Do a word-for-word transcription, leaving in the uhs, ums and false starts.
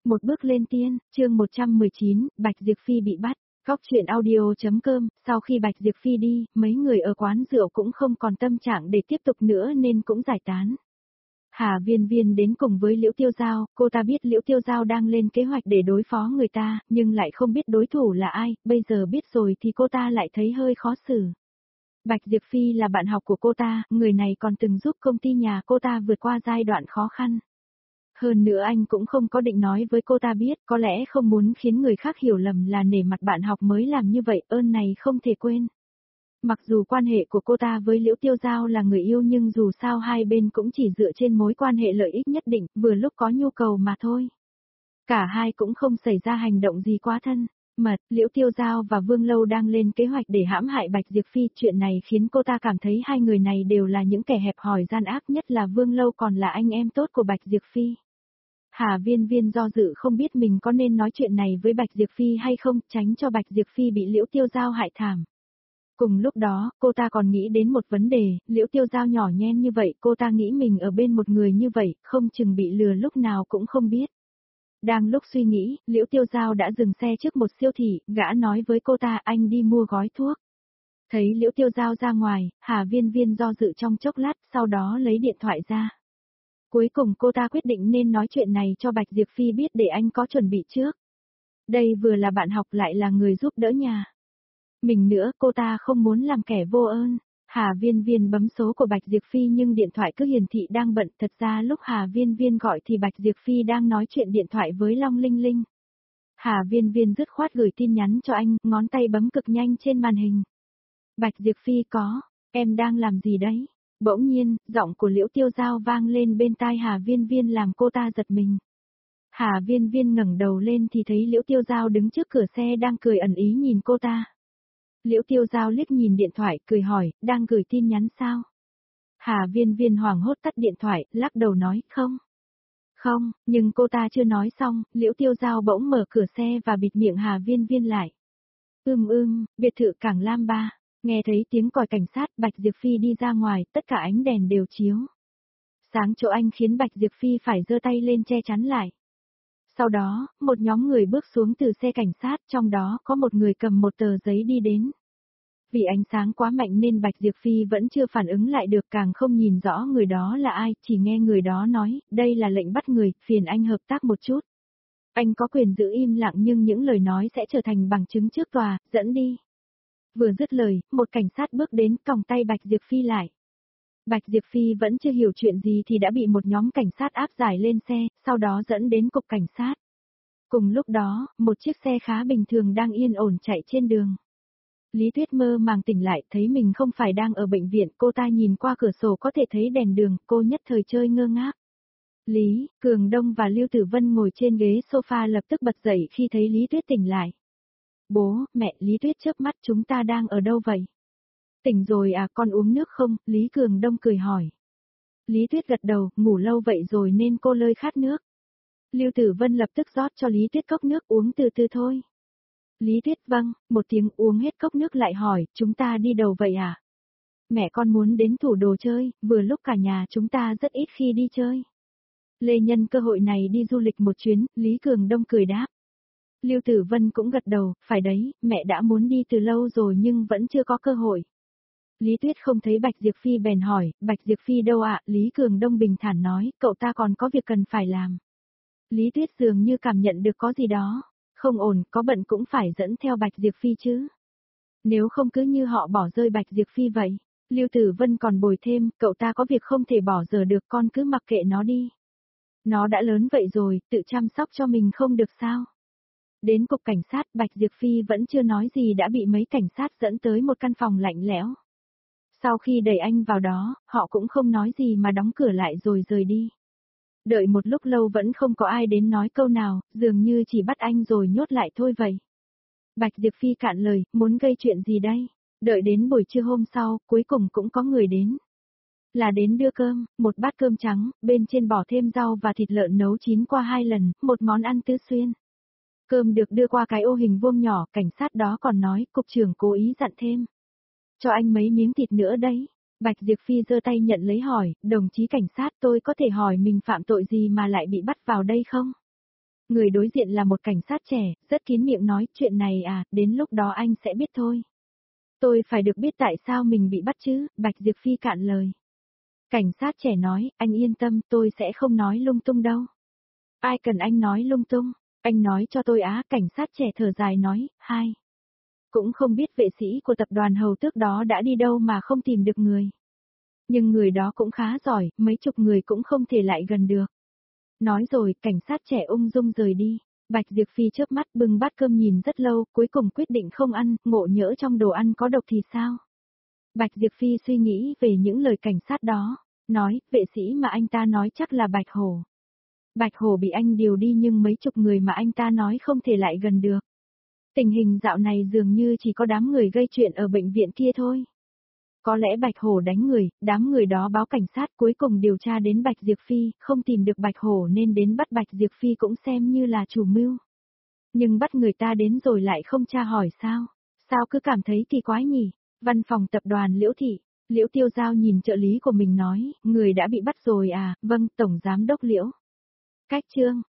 Một bước lên tiên, chương một trăm mười chín, Bạch Diệp Phi bị bắt. Góc truyện audio.com, sau khi Bạch Diệp Phi đi, mấy người ở quán rượu cũng không còn tâm trạng để tiếp tục nữa nên cũng giải tán. Hà Viên Viên đến cùng với Liễu Tiêu Giao, cô ta biết Liễu Tiêu Giao đang lên kế hoạch để đối phó người ta, nhưng lại không biết đối thủ là ai, bây giờ biết rồi thì cô ta lại thấy hơi khó xử. Bạch Diệp Phi là bạn học của cô ta, người này còn từng giúp công ty nhà cô ta vượt qua giai đoạn khó khăn. Hơn nữa anh cũng không có định nói với cô ta biết, có lẽ không muốn khiến người khác hiểu lầm là nể mặt bạn học mới làm như vậy, ơn này không thể quên. Mặc dù quan hệ của cô ta với Liễu Tiêu Giao là người yêu nhưng dù sao hai bên cũng chỉ dựa trên mối quan hệ lợi ích nhất định, vừa lúc có nhu cầu mà thôi. Cả hai cũng không xảy ra hành động gì quá thân. Mật, Liễu Tiêu Giao và Vương Lâu đang lên kế hoạch để hãm hại Bạch Diệp Phi, chuyện này khiến cô ta cảm thấy hai người này đều là những kẻ hẹp hòi gian ác, nhất là Vương Lâu còn là anh em tốt của Bạch Diệp Phi. Hà Viên Viên do dự không biết mình có nên nói chuyện này với Bạch Diệp Phi hay không, tránh cho Bạch Diệp Phi bị Liễu Tiêu Giao hại thảm. Cùng lúc đó, cô ta còn nghĩ đến một vấn đề, Liễu Tiêu Giao nhỏ nhen như vậy, cô ta nghĩ mình ở bên một người như vậy, không chừng bị lừa lúc nào cũng không biết. Đang lúc suy nghĩ, Liễu Tiêu Giao đã dừng xe trước một siêu thị, gã nói với cô ta anh đi mua gói thuốc. Thấy Liễu Tiêu Giao ra ngoài, Hà Viên Viên do dự trong chốc lát, sau đó lấy điện thoại ra. Cuối cùng cô ta quyết định nên nói chuyện này cho Bạch Diệp Phi biết để anh có chuẩn bị trước. Đây vừa là bạn học lại là người giúp đỡ nhà mình nữa, cô ta không muốn làm kẻ vô ơn. Hà Viên Viên bấm số của Bạch Diệp Phi nhưng điện thoại cứ hiển thị đang bận, thật ra lúc Hà Viên Viên gọi thì Bạch Diệp Phi đang nói chuyện điện thoại với Long Linh Linh. Hà Viên Viên dứt khoát gửi tin nhắn cho anh, ngón tay bấm cực nhanh trên màn hình. Bạch Diệp Phi có, em đang làm gì đấy? Bỗng nhiên, giọng của Liễu Tiêu Giao vang lên bên tai Hà Viên Viên làm cô ta giật mình. Hà Viên Viên ngẩng đầu lên thì thấy Liễu Tiêu Giao đứng trước cửa xe đang cười ẩn ý nhìn cô ta. Liễu Tiêu Giao liếc nhìn điện thoại, cười hỏi, đang gửi tin nhắn sao? Hà Viên Viên hoảng hốt tắt điện thoại, lắc đầu nói, không. Không, nhưng cô ta chưa nói xong, Liễu Tiêu Giao bỗng mở cửa xe và bịt miệng Hà Viên Viên lại. Ưm ưm, biệt thự Cảng Lam ba. Nghe thấy tiếng còi cảnh sát, Bạch Diệp Phi đi ra ngoài, tất cả ánh đèn đều chiếu. Sáng chỗ anh khiến Bạch Diệp Phi phải giơ tay lên che chắn lại. Sau đó, một nhóm người bước xuống từ xe cảnh sát, trong đó có một người cầm một tờ giấy đi đến. Vì ánh sáng quá mạnh nên Bạch Diệp Phi vẫn chưa phản ứng lại được, càng không nhìn rõ người đó là ai, chỉ nghe người đó nói, đây là lệnh bắt người, phiền anh hợp tác một chút. Anh có quyền giữ im lặng nhưng những lời nói sẽ trở thành bằng chứng trước tòa, dẫn đi. Vừa dứt lời, một cảnh sát bước đến còng tay Bạch Diệp Phi lại. Bạch Diệp Phi vẫn chưa hiểu chuyện gì thì đã bị một nhóm cảnh sát áp giải lên xe, sau đó dẫn đến cục cảnh sát. Cùng lúc đó, một chiếc xe khá bình thường đang yên ổn chạy trên đường. Lý Tuyết mơ màng tỉnh lại, thấy mình không phải đang ở bệnh viện, cô ta nhìn qua cửa sổ có thể thấy đèn đường, cô nhất thời chơi ngơ ngác. Lý, Cường Đông và Lưu Tử Vân ngồi trên ghế sofa lập tức bật dậy khi thấy Lý Tuyết tỉnh lại. Bố, mẹ, Lý Tuyết chớp mắt, chúng ta đang ở đâu vậy? Tỉnh rồi à, con uống nước không? Lý Cường Đông cười hỏi. Lý Tuyết gật đầu, ngủ lâu vậy rồi nên cô lơi khát nước. Lưu Tử Vân lập tức rót cho Lý Tuyết cốc nước, uống từ từ thôi. Lý Tuyết vâng, một tiếng uống hết cốc nước lại hỏi, chúng ta đi đâu vậy à? Mẹ con muốn đến thủ đô chơi, vừa lúc cả nhà chúng ta rất ít khi đi chơi. Lê nhân cơ hội này đi du lịch một chuyến, Lý Cường Đông cười đáp. Lưu Tử Vân cũng gật đầu, phải đấy, mẹ đã muốn đi từ lâu rồi nhưng vẫn chưa có cơ hội. Lý Tuyết không thấy Bạch Diệp Phi bèn hỏi, Bạch Diệp Phi đâu ạ? Lý Cường Đông bình thản nói, cậu ta còn có việc cần phải làm. Lý Tuyết dường như cảm nhận được có gì đó. Không ổn, có bận cũng phải dẫn theo Bạch Diệp Phi chứ. Nếu không cứ như họ bỏ rơi Bạch Diệp Phi vậy. Lưu Tử Vân còn bồi thêm, cậu ta có việc không thể bỏ giờ được, con cứ mặc kệ nó đi. Nó đã lớn vậy rồi, tự chăm sóc cho mình không được sao? Đến cục cảnh sát, Bạch Diệp Phi vẫn chưa nói gì đã bị mấy cảnh sát dẫn tới một căn phòng lạnh lẽo. Sau khi đẩy anh vào đó, họ cũng không nói gì mà đóng cửa lại rồi rời đi. Đợi một lúc lâu vẫn không có ai đến nói câu nào, dường như chỉ bắt anh rồi nhốt lại thôi vậy. Bạch Diệp Phi cạn lời, muốn gây chuyện gì đây? Đợi đến buổi trưa hôm sau, cuối cùng cũng có người đến. Là đến đưa cơm, một bát cơm trắng, bên trên bỏ thêm rau và thịt lợn nấu chín qua hai lần, một món ăn tứ xuyên. Cơm được đưa qua cái ô hình vuông nhỏ, cảnh sát đó còn nói, cục trưởng cố ý dặn thêm. Cho anh mấy miếng thịt nữa đấy. Bạch Diệp Phi giơ tay nhận lấy hỏi, đồng chí cảnh sát tôi có thể hỏi mình phạm tội gì mà lại bị bắt vào đây không? Người đối diện là một cảnh sát trẻ, rất kín miệng nói, chuyện này à, đến lúc đó anh sẽ biết thôi. Tôi phải được biết tại sao mình bị bắt chứ, Bạch Diệp Phi cạn lời. Cảnh sát trẻ nói, anh yên tâm, tôi sẽ không nói lung tung đâu. Ai cần anh nói lung tung, anh nói cho tôi á, cảnh sát trẻ thở dài nói, hai. Cũng không biết vệ sĩ của tập đoàn hầu tước đó đã đi đâu mà không tìm được người. Nhưng người đó cũng khá giỏi, mấy chục người cũng không thể lại gần được. Nói rồi, cảnh sát trẻ ung dung rời đi. Bạch Diệp Phi chớp mắt bưng bát cơm nhìn rất lâu, cuối cùng quyết định không ăn, ngộ nhỡ trong đồ ăn có độc thì sao? Bạch Diệp Phi suy nghĩ về những lời cảnh sát đó, nói, vệ sĩ mà anh ta nói chắc là Bạch Hổ. Bạch Hổ bị anh điều đi nhưng mấy chục người mà anh ta nói không thể lại gần được. Tình hình dạo này dường như chỉ có đám người gây chuyện ở bệnh viện kia thôi. Có lẽ Bạch Hổ đánh người, đám người đó báo cảnh sát cuối cùng điều tra đến Bạch Diệp Phi, không tìm được Bạch Hổ nên đến bắt Bạch Diệp Phi cũng xem như là chủ mưu. Nhưng bắt người ta đến rồi lại không tra hỏi sao? Sao cứ cảm thấy kỳ quái nhỉ? Văn phòng tập đoàn Liễu Thị, Liễu Tiêu Giao nhìn trợ lý của mình nói, người đã bị bắt rồi à, vâng, Tổng Giám đốc Liễu. Cách chương.